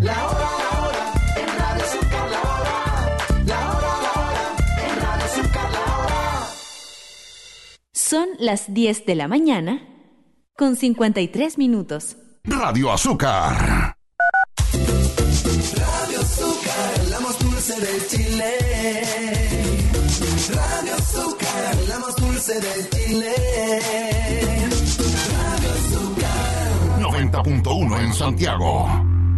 La hora, en Radio Azúcar, la hora. La hora, en Radio Azúcar, la hora. Son las 10 de la mañana con 53 minutos. Radio Azúcar. Radio Azúcar, la más dulce de Chile. Radio Azúcar, la más dulce de Chile. Radio Azúcar. 90.1 en Santiago.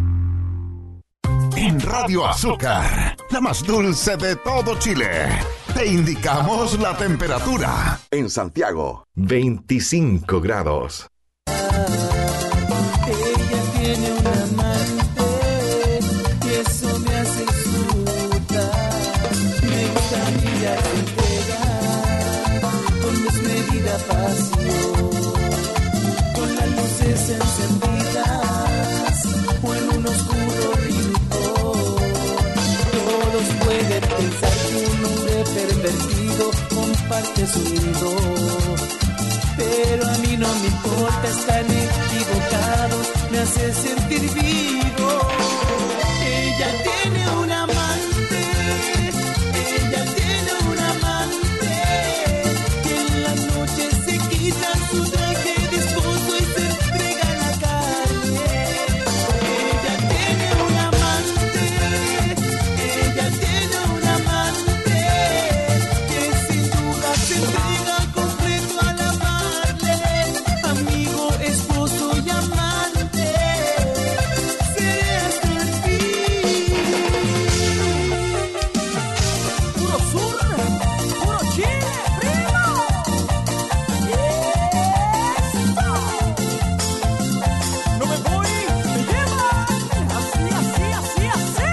En Radio Azúcar, la más dulce de todo Chile. Te indicamos la temperatura. En Santiago, 25 grados. Ella tiene un amante y eso me hace disfrutar. Me gusta mirar entregar con desmedida pasión, con las luces encendidas o en un oscuro rincón. Todos pueden pensar que un hombre pervertido comparte su nido, pero a mí no me importa, están equivocados, me hace sentir vivo. Ella tiene un amante, ella tiene un amante, que en las noches se quita su traje de esposo y se entrega a la carne. Ella tiene un amante, ella tiene un amante, que sin duda se entrega completo a la amigo, esposo y amante, seré hasta el fin. Puro sur, puro Chile, primo. No me voy, me llevan. Así.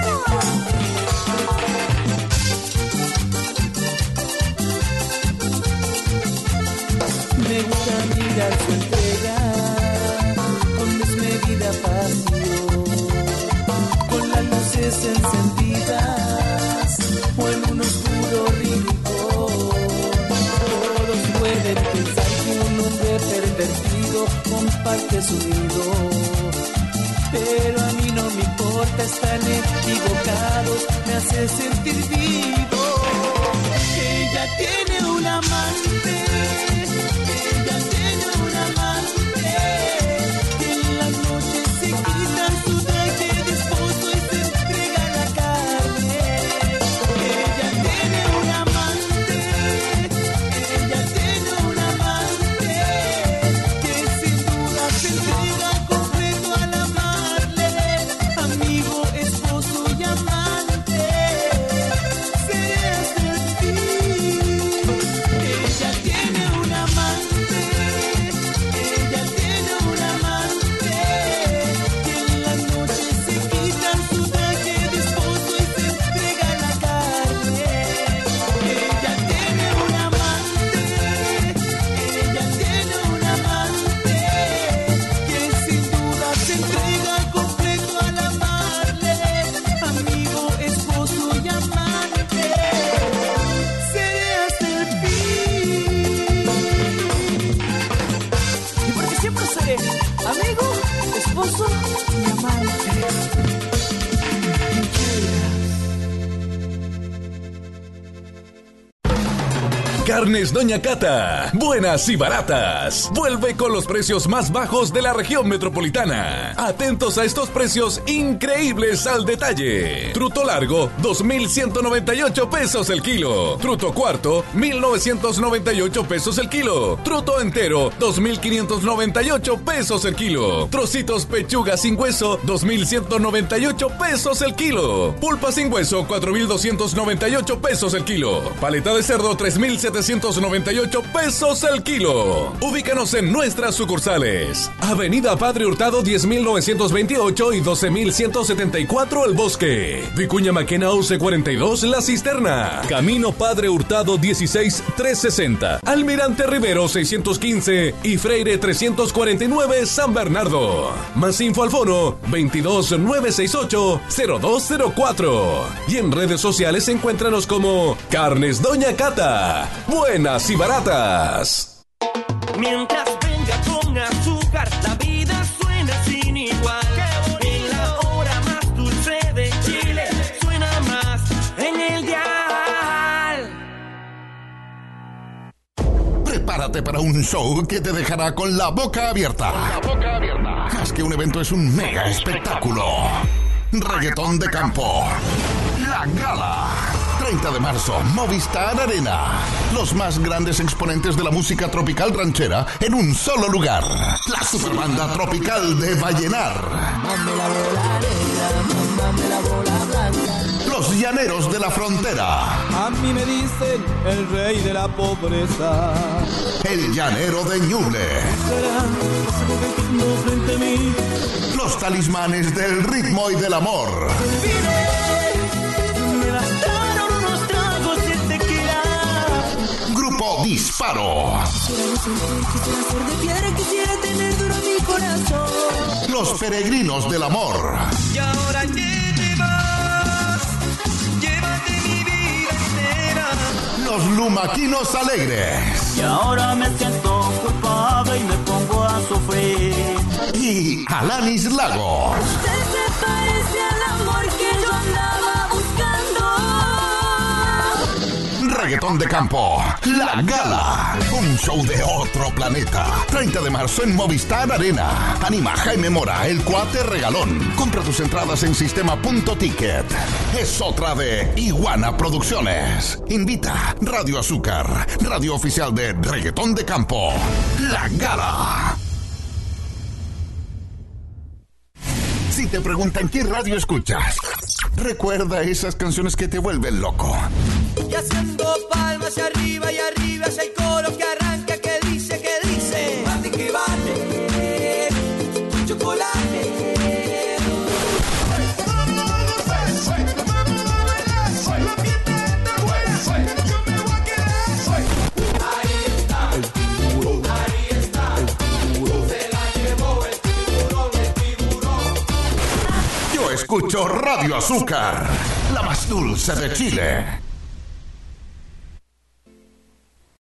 Me gusta mirar su entrega con desmedida pasión, con las luces encendidas o en un oscuro rincón. Todos pueden pensar que un hombre pervertido comparte su nido, pero a mí no me importa, están equivocados, me hace sentir vivo. Ella tiene un amante, ella tiene un amante, que en las noches se quita su traje de esposo y se entrega a la carne. Ella tiene un amante, ella tiene un amante, que sin duda se entrega completo al amarle, amigo, esposo y amante, seré hasta el fin. Ella tiene un amante, ella tiene un amante, que en las noches se quita su traje de esposo y se entrega a la carne. Ella tiene un amante, ella tiene un amante, que sin duda se entrega completo al amarle, amigo, esposo y amante, seré hasta el fin. Y porque siempre seré amigo, esposo y amante. Carnes Doña Cata, buenas y baratas. Vuelve con los precios más bajos de la región metropolitana. Atentos a estos precios increíbles al detalle. Truto largo, 2,198 pesos el kilo. Truto cuarto, 1,998 pesos el kilo. Truto entero, 2,598 pesos el kilo. Trocitos pechuga sin hueso, 2,198 pesos el kilo. Pulpa sin hueso, 4,298 pesos el kilo. Paleta de cerdo, 3,798 pesos el kilo. Ubícanos en nuestras sucursales. Avenida Padre Hurtado 10,928 y 12,174 El Bosque. Vicuña Maquena 1142 La Cisterna. Camino Padre Hurtado 16360. Almirante Rivero 615 y Freire 349 San Bernardo. Más info al fono 22968-0204. Y en redes sociales encuéntranos como Carnes Doña Cata. Buenas y baratas. Mientras venga con azúcar, la vida suena sin igual. En la hora más dulce para un show que te dejará con la boca abierta. Más que un evento, es un mega espectáculo. Reggaetón de Campo. La Gala. 30 de marzo, Movistar Arena. Los más grandes exponentes de la música tropical ranchera en un solo lugar. La superbanda tropical de Vallenar. Los Llaneros de la Frontera. A mí me dicen el rey de la pobreza. El Llanero de Ñuble. Los Talismanes del ritmo y del amor. Grupo Disparo. Los Peregrinos del Amor. Y ahora ¿qué vas? Llévate mi vida entera. Los Lumaquinos Alegres. Y ahora me siento culpable y me pongo a sufrir. Y Alanis Lagos. Usted se parece al amor que yo andaba buscando. Reggaetón de Campo. La Gala. Un show de otro planeta. 30 de marzo en Movistar Arena. Anima Jaime Mora, el cuate regalón. Compra tus entradas en sistema.ticket. Es otra de Iguana Producciones. Invita Radio Azúcar, radio oficial de Reggaetón de Campo. La Gala. Si te preguntan qué radio escuchas, recuerda esas canciones que te vuelven loco. Y haciendo palmas hacia arriba y arriba hacia el coro que arranca, que dice, bate que bate, con chocolate. Yo escucho Radio Azúcar, la más dulce de Chile.